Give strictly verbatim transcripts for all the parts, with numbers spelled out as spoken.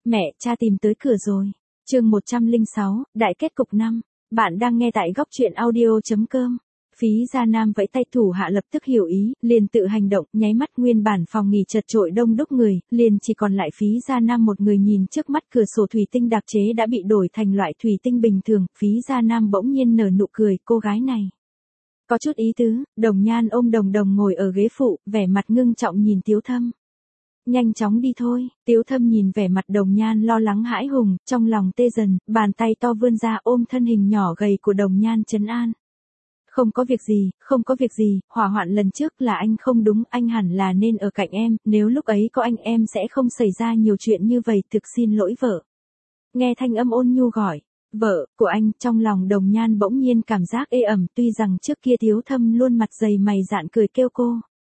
Mẹ, cha tìm tới cửa rồi. Chương một trăm lẻ sáu, Đại kết cục năm. Bạn đang nghe tại góc truyện audio.com. Phí Gia Nam vẫy tay, thủ hạ lập tức hiểu ý, liền tự hành động, nháy mắt nguyên bản phòng nghỉ chật chội đông đúc người, liền chỉ còn lại Phí Gia Nam một người. Nhìn trước mắt cửa sổ thủy tinh đặc chế đã bị đổi thành loại thủy tinh bình thường, Phí Gia Nam bỗng nhiên nở nụ cười, cô gái này có chút ý tứ. Đồng Nhan ôm Đồng Đồng ngồi ở ghế phụ, vẻ mặt ngưng trọng nhìn Tiếu Thâm. Nhanh chóng đi thôi. Tiếu Thâm nhìn vẻ mặt Đồng Nhan lo lắng hãi hùng, trong lòng tê dần, bàn tay to vươn ra ôm thân hình nhỏ gầy của Đồng Nhan trấn an. Không có việc gì, không có việc gì, hỏa hoạn lần trước là anh không đúng, anh hẳn là nên ở cạnh em, nếu lúc ấy có anh em sẽ không xảy ra nhiều chuyện như vậy, thực xin lỗi vợ. Nghe thanh âm ôn nhu gọi, vợ của anh, trong lòng Đồng Nhan bỗng nhiên cảm giác ê ẩm, tuy rằng trước kia Tiếu Thâm luôn mặt dày mày dạn cười kêu cô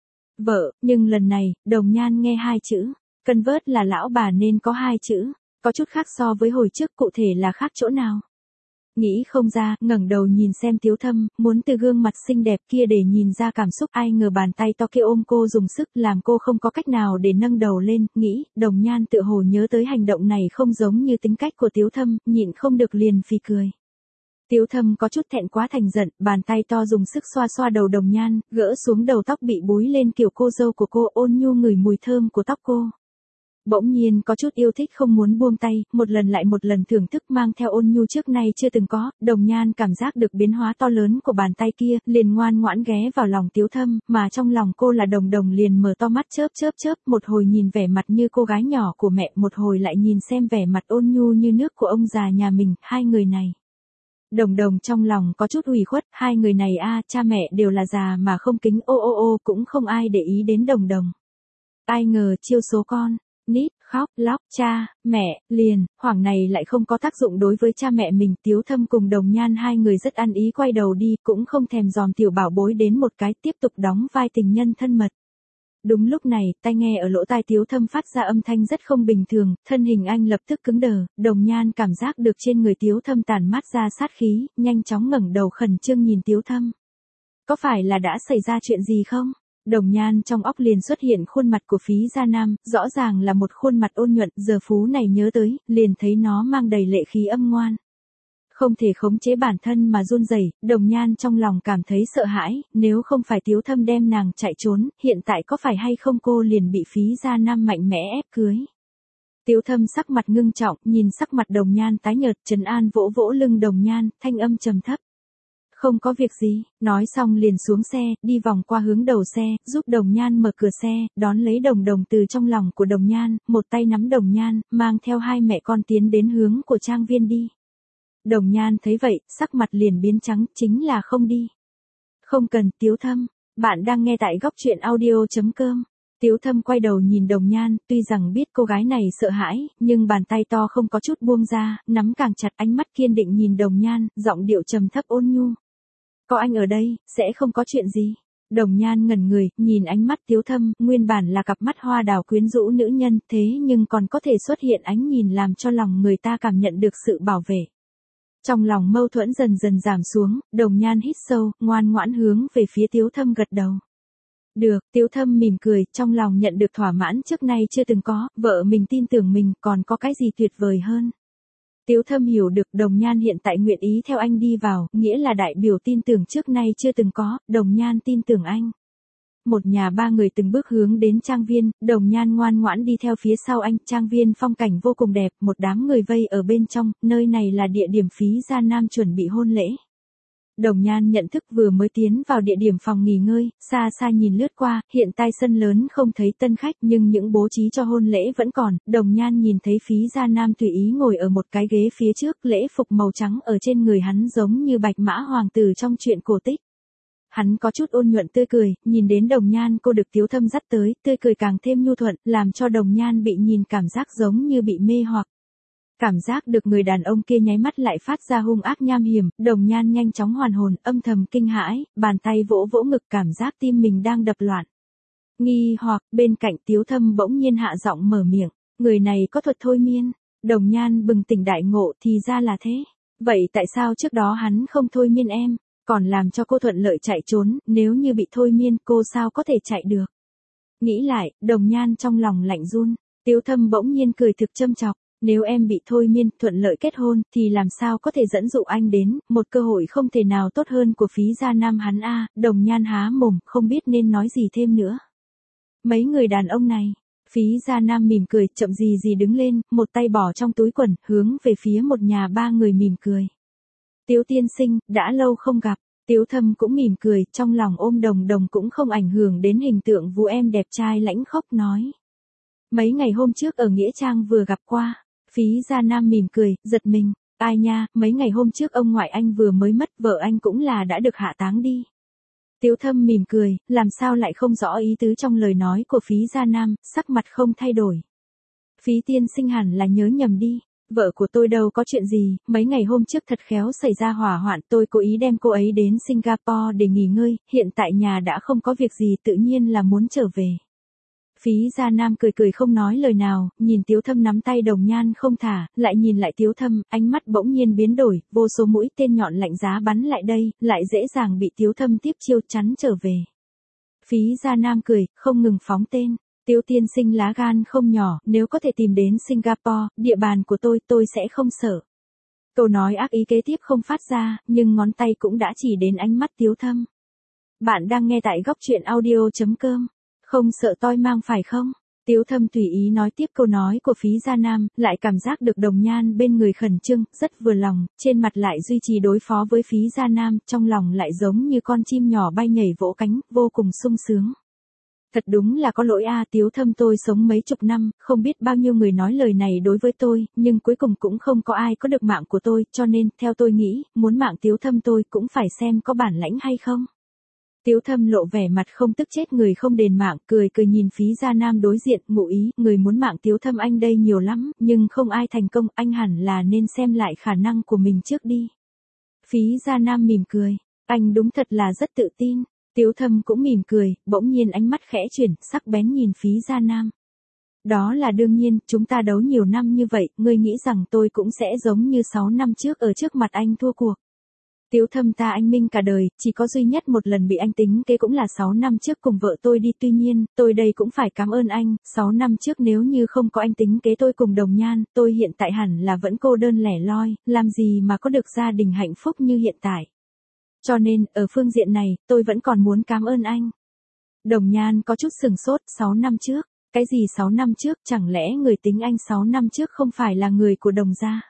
vợ, nhưng lần này, Đồng Nhan nghe hai chữ, cân vớt là lão bà nên có hai chữ, có chút khác so với hồi trước, cụ thể là khác chỗ nào? Nghĩ không ra, ngẩng đầu nhìn xem Tiếu Thâm, muốn từ gương mặt xinh đẹp kia để nhìn ra cảm xúc, ai ngờ bàn tay to kia ôm cô dùng sức làm cô không có cách nào để nâng đầu lên, nghĩ, Đồng Nhan tựa hồ nhớ tới hành động này không giống như tính cách của Tiếu Thâm, nhịn không được liền phì cười. Tiếu Thâm có chút thẹn quá thành giận, bàn tay to dùng sức xoa xoa đầu Đồng Nhan, gỡ xuống đầu tóc bị búi lên kiểu cô dâu của cô, ôn nhu ngửi mùi thơm của tóc cô. Bỗng nhiên có chút yêu thích không muốn buông tay, một lần lại một lần thưởng thức mang theo ôn nhu trước nay chưa từng có. Đồng Nhan cảm giác được biến hóa to lớn của bàn tay kia, liền ngoan ngoãn ghé vào lòng Tiếu Thâm, mà trong lòng cô là Đồng Đồng liền mở to mắt chớp chớp chớp, một hồi nhìn vẻ mặt như cô gái nhỏ của mẹ, một hồi lại nhìn xem vẻ mặt ôn nhu như nước của ông già nhà mình, hai người này. Đồng Đồng trong lòng có chút ủy khuất, hai người này a, cha mẹ đều là già mà không kính, ô ô ô, cũng không ai để ý đến Đồng Đồng. Ai ngờ chiêu số con nít, khóc, lóc, cha, mẹ, liền, hoảng này lại không có tác dụng đối với cha mẹ mình. Tiếu Thâm cùng Đồng Nhan hai người rất ăn ý quay đầu đi, cũng không thèm dòm tiểu bảo bối đến một cái, tiếp tục đóng vai tình nhân thân mật. Đúng lúc này, tai nghe ở lỗ tai Tiếu Thâm phát ra âm thanh rất không bình thường, thân hình anh lập tức cứng đờ, Đồng Nhan cảm giác được trên người Tiếu Thâm tản mát ra sát khí, nhanh chóng ngẩng đầu khẩn trương nhìn Tiếu Thâm. Có phải là đã xảy ra chuyện gì không? Đồng Nhan trong óc liền xuất hiện khuôn mặt của Phí Gia Nam, rõ ràng là một khuôn mặt ôn nhuận, giờ phú này nhớ tới, liền thấy nó mang đầy lệ khí âm ngoan. Không thể khống chế bản thân mà run rẩy, Đồng Nhan trong lòng cảm thấy sợ hãi, nếu không phải Tiếu Thâm đem nàng chạy trốn, hiện tại có phải hay không cô liền bị Phí Gia Nam mạnh mẽ ép cưới. Tiếu Thâm sắc mặt ngưng trọng, nhìn sắc mặt Đồng Nhan tái nhợt, trấn an vỗ vỗ lưng Đồng Nhan, thanh âm trầm thấp. Không có việc gì, nói xong liền xuống xe, đi vòng qua hướng đầu xe, giúp Đồng Nhan mở cửa xe, đón lấy Đồng Đồng từ trong lòng của Đồng Nhan, một tay nắm Đồng Nhan, mang theo hai mẹ con tiến đến hướng của trang viên đi. Đồng Nhan thấy vậy, sắc mặt liền biến trắng, chính là không đi. Không cần, Tiếu Thâm, bạn đang nghe tại góc truyện audio.com. Tiếu Thâm quay đầu nhìn Đồng Nhan, tuy rằng biết cô gái này sợ hãi, nhưng bàn tay to không có chút buông ra, nắm càng chặt, ánh mắt kiên định nhìn Đồng Nhan, giọng điệu trầm thấp ôn nhu. Có anh ở đây, sẽ không có chuyện gì. Đồng Nhan ngẩn người, nhìn ánh mắt Tiếu Thâm, nguyên bản là cặp mắt hoa đào quyến rũ nữ nhân, thế nhưng còn có thể xuất hiện ánh nhìn làm cho lòng người ta cảm nhận được sự bảo vệ. Trong lòng mâu thuẫn dần dần giảm xuống, Đồng Nhan hít sâu, ngoan ngoãn hướng về phía Tiếu Thâm gật đầu. Được, Tiếu Thâm mỉm cười, trong lòng nhận được thỏa mãn trước nay chưa từng có, vợ mình tin tưởng mình, còn có cái gì tuyệt vời hơn. Tiếu Thâm hiểu được Đồng Nhan hiện tại nguyện ý theo anh đi vào, nghĩa là đại biểu tin tưởng trước nay chưa từng có, Đồng Nhan tin tưởng anh. Một nhà ba người từng bước hướng đến trang viên, Đồng Nhan ngoan ngoãn đi theo phía sau anh, trang viên phong cảnh vô cùng đẹp, một đám người vây ở bên trong, nơi này là địa điểm Phí Gia Nam chuẩn bị hôn lễ. Đồng Nhan nhận thức vừa mới tiến vào địa điểm phòng nghỉ ngơi, xa xa nhìn lướt qua, hiện tại sân lớn không thấy tân khách nhưng những bố trí cho hôn lễ vẫn còn. Đồng Nhan nhìn thấy Phí Gia Nam tùy ý ngồi ở một cái ghế phía trước, lễ phục màu trắng ở trên người hắn giống như bạch mã hoàng tử trong truyện cổ tích. Hắn có chút ôn nhuận tươi cười, nhìn đến Đồng Nhan cô được Tiếu Thâm dắt tới, tươi cười càng thêm nhu thuận, làm cho Đồng Nhan bị nhìn cảm giác giống như bị mê hoặc. Cảm giác được người đàn ông kia nháy mắt lại phát ra hung ác nham hiểm, Đồng Nhan nhanh chóng hoàn hồn, âm thầm kinh hãi, bàn tay vỗ vỗ ngực cảm giác tim mình đang đập loạn. Nghi hoặc, bên cạnh Tiếu Thâm bỗng nhiên hạ giọng mở miệng, người này có thuật thôi miên. Đồng Nhan bừng tỉnh đại ngộ, thì ra là thế. Vậy tại sao trước đó hắn không thôi miên em, còn làm cho cô thuận lợi chạy trốn, nếu như bị thôi miên cô sao có thể chạy được. Nghĩ lại, Đồng Nhan trong lòng lạnh run, Tiếu Thâm bỗng nhiên cười thực châm chọc. Nếu em bị thôi miên, thuận lợi kết hôn, thì làm sao có thể dẫn dụ anh đến, một cơ hội không thể nào tốt hơn của Phí Gia Nam hắn a. Đồng Nhan há mồm, không biết nên nói gì thêm nữa. Mấy người đàn ông này. Phí Gia Nam mỉm cười, chậm gì gì đứng lên, một tay bỏ trong túi quần, hướng về phía một nhà ba người mỉm cười. Tiếu tiên sinh, đã lâu không gặp. Tiếu Thâm cũng mỉm cười, trong lòng ôm Đồng Đồng cũng không ảnh hưởng đến hình tượng vũ em đẹp trai lãnh khốc nói. Mấy ngày hôm trước ở Nghĩa Trang vừa gặp qua. Phí Gia Nam mỉm cười, giật mình. Ai nha, mấy ngày hôm trước ông ngoại anh vừa mới mất, vợ anh cũng là đã được hạ táng đi. Tiếu Thâm mỉm cười, làm sao lại không rõ ý tứ trong lời nói của Phí Gia Nam, sắc mặt không thay đổi. Phí tiên sinh hẳn là nhớ nhầm đi. Vợ của tôi đâu có chuyện gì, mấy ngày hôm trước thật khéo xảy ra hỏa hoạn, tôi cố ý đem cô ấy đến Singapore để nghỉ ngơi, hiện tại nhà đã không có việc gì, tự nhiên là muốn trở về. Phí Gia Nam cười cười không nói lời nào, nhìn Tiếu Thâm nắm tay Đồng Nhan không thả, lại nhìn lại Tiếu Thâm, ánh mắt bỗng nhiên biến đổi, vô số mũi tên nhọn lạnh giá bắn lại đây, lại dễ dàng bị Tiếu Thâm tiếp chiêu chắn trở về. Phí Gia Nam cười, không ngừng phóng tên. Tiếu tiên sinh lá gan không nhỏ, nếu có thể tìm đến Singapore, địa bàn của tôi, tôi sẽ không sợ. Câu nói ác ý kế tiếp không phát ra, nhưng ngón tay cũng đã chỉ đến ánh mắt Tiếu Thâm. Bạn đang nghe tại góc truyện audio chấm com. Không sợ toi mang phải không? Tiếu Thâm tùy ý nói tiếp câu nói của Phí Gia Nam, lại cảm giác được Đồng Nhan bên người khẩn trương, rất vừa lòng, trên mặt lại duy trì đối phó với Phí Gia Nam, trong lòng lại giống như con chim nhỏ bay nhảy vỗ cánh, vô cùng sung sướng. Thật đúng là có lỗi a, Tiếu Thâm, tôi sống mấy chục năm, không biết bao nhiêu người nói lời này đối với tôi, nhưng cuối cùng cũng không có ai có được mạng của tôi, cho nên, theo tôi nghĩ, muốn mạng Tiếu Thâm tôi cũng phải xem có bản lãnh hay không. Tiếu Thâm lộ vẻ mặt không tức chết người không đền mạng, cười cười nhìn Phí Gia Nam đối diện, ngụ ý, người muốn mạng Tiếu Thâm anh đây nhiều lắm, nhưng không ai thành công, anh hẳn là nên xem lại khả năng của mình trước đi. Phí Gia Nam mỉm cười, anh đúng thật là rất tự tin. Tiếu Thâm cũng mỉm cười, bỗng nhiên ánh mắt khẽ chuyển, sắc bén nhìn Phí Gia Nam. Đó là đương nhiên, chúng ta đấu nhiều năm như vậy, ngươi nghĩ rằng tôi cũng sẽ giống như sáu năm trước ở trước mặt anh thua cuộc. Tiếu Thâm, ta anh minh cả đời, chỉ có duy nhất một lần bị anh tính kế cũng là sáu năm trước cùng vợ tôi đi, tuy nhiên, tôi đây cũng phải cảm ơn anh, sáu năm trước nếu như không có anh tính kế tôi cùng Đồng Nhan, tôi hiện tại hẳn là vẫn cô đơn lẻ loi, làm gì mà có được gia đình hạnh phúc như hiện tại. Cho nên, ở phương diện này, tôi vẫn còn muốn cảm ơn anh. Đồng Nhan có chút sừng sốt, sáu năm trước, cái gì sáu năm trước, chẳng lẽ người tính anh sáu năm trước không phải là người của Đồng gia?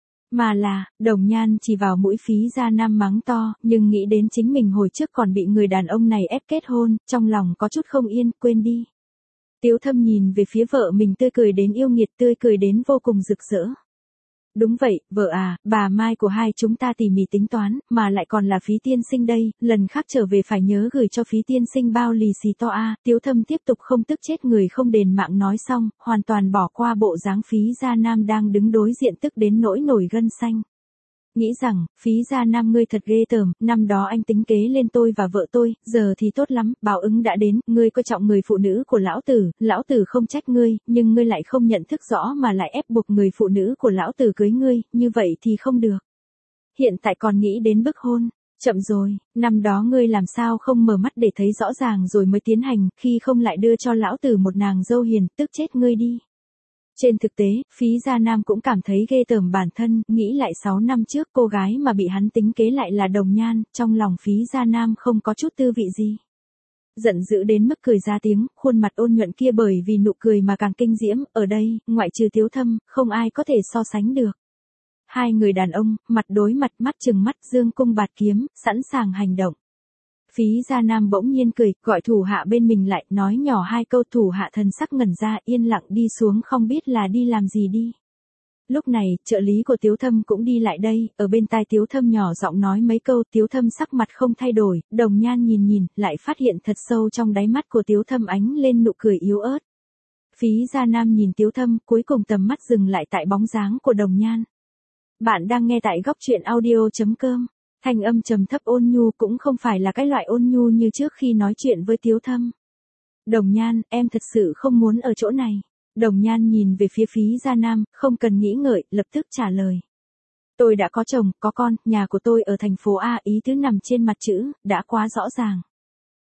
Mà là, Đồng Nhan chỉ vào mũi Phí Gia Nam mắng to, nhưng nghĩ đến chính mình hồi trước còn bị người đàn ông này ép kết hôn, trong lòng có chút không yên, quên đi. Tiếu Thâm nhìn về phía vợ mình tươi cười đến yêu nghiệt, tươi cười đến vô cùng rực rỡ. Đúng vậy, vợ à, bà Mai của hai chúng ta tỉ mỉ tính toán, mà lại còn là Phí tiên sinh đây, lần khác trở về phải nhớ gửi cho Phí tiên sinh bao lì xì to a. Tiếu Thâm tiếp tục không tức chết người không đền mạng nói xong, hoàn toàn bỏ qua bộ dáng Phí Gia Nam đang đứng đối diện tức đến nỗi nổi gân xanh. Nghĩ rằng, Phí Gia Nam ngươi thật ghê tởm, năm đó anh tính kế lên tôi và vợ tôi, giờ thì tốt lắm, báo ứng đã đến, ngươi coi trọng người phụ nữ của lão tử, lão tử không trách ngươi, nhưng ngươi lại không nhận thức rõ mà lại ép buộc người phụ nữ của lão tử cưới ngươi, như vậy thì không được. Hiện tại còn nghĩ đến bức hôn, chậm rồi, năm đó ngươi làm sao không mở mắt để thấy rõ ràng rồi mới tiến hành, khi không lại đưa cho lão tử một nàng dâu hiền, tức chết ngươi đi. Trên thực tế, Phí Gia Nam cũng cảm thấy ghê tởm bản thân, nghĩ lại sáu năm trước cô gái mà bị hắn tính kế lại là Đồng Nhan, trong lòng Phí Gia Nam không có chút tư vị gì. Giận dữ đến mức cười ra tiếng, khuôn mặt ôn nhuận kia bởi vì nụ cười mà càng kinh diễm, ở đây, ngoại trừ Tiếu Thâm, không ai có thể so sánh được. Hai người đàn ông, mặt đối mặt, mắt chừng mắt, dương cung bạt kiếm, sẵn sàng hành động. Phí Gia Nam bỗng nhiên cười, gọi thủ hạ bên mình lại, nói nhỏ hai câu, thủ hạ thần sắc ngẩn ra, yên lặng đi xuống không biết là đi làm gì đi. Lúc này, trợ lý của Tiếu Thâm cũng đi lại đây, ở bên tai Tiếu Thâm nhỏ giọng nói mấy câu, Tiếu Thâm sắc mặt không thay đổi, Đồng Nhan nhìn nhìn, lại phát hiện thật sâu trong đáy mắt của Tiếu Thâm ánh lên nụ cười yếu ớt. Phí Gia Nam nhìn Tiếu Thâm, cuối cùng tầm mắt dừng lại tại bóng dáng của Đồng Nhan. Bạn đang nghe tại góc truyện audio chấm com. Thanh âm trầm thấp ôn nhu cũng không phải là cái loại ôn nhu như trước khi nói chuyện với Tiếu Thâm. Đồng Nhan, em thật sự không muốn ở chỗ này. Đồng Nhan nhìn về phía Phí Gia Nam, không cần nghĩ ngợi, lập tức trả lời. Tôi đã có chồng, có con, nhà của tôi ở thành phố A, ý thứ nằm trên mặt chữ, đã quá rõ ràng.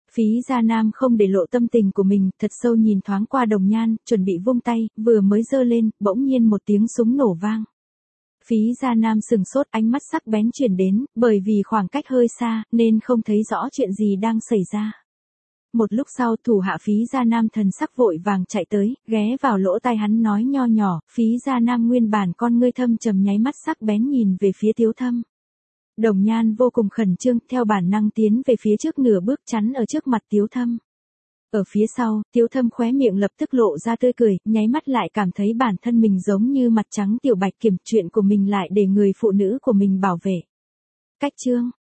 Phí Gia Nam không để lộ tâm tình của mình, thật sâu nhìn thoáng qua Đồng Nhan, chuẩn bị vung tay, vừa mới giơ lên, bỗng nhiên một tiếng súng nổ vang. Phí Gia Nam sừng sốt, ánh mắt sắc bén chuyển đến, bởi vì khoảng cách hơi xa, nên không thấy rõ chuyện gì đang xảy ra. Một lúc sau, thủ hạ Phí Gia Nam thần sắc vội vàng chạy tới, ghé vào lỗ tai hắn nói nho nhỏ, Phí Gia Nam nguyên bản con ngươi thâm trầm nháy mắt sắc bén nhìn về phía Tiếu Thâm. Đồng Nhan vô cùng khẩn trương, theo bản năng tiến về phía trước nửa bước chắn ở trước mặt Tiếu Thâm. Ở phía sau, Tiếu Thâm khóe miệng lập tức lộ ra tươi cười, nháy mắt lại cảm thấy bản thân mình giống như mặt trắng tiểu bạch kiểm, chuyện của mình lại để người phụ nữ của mình bảo vệ. Cách chương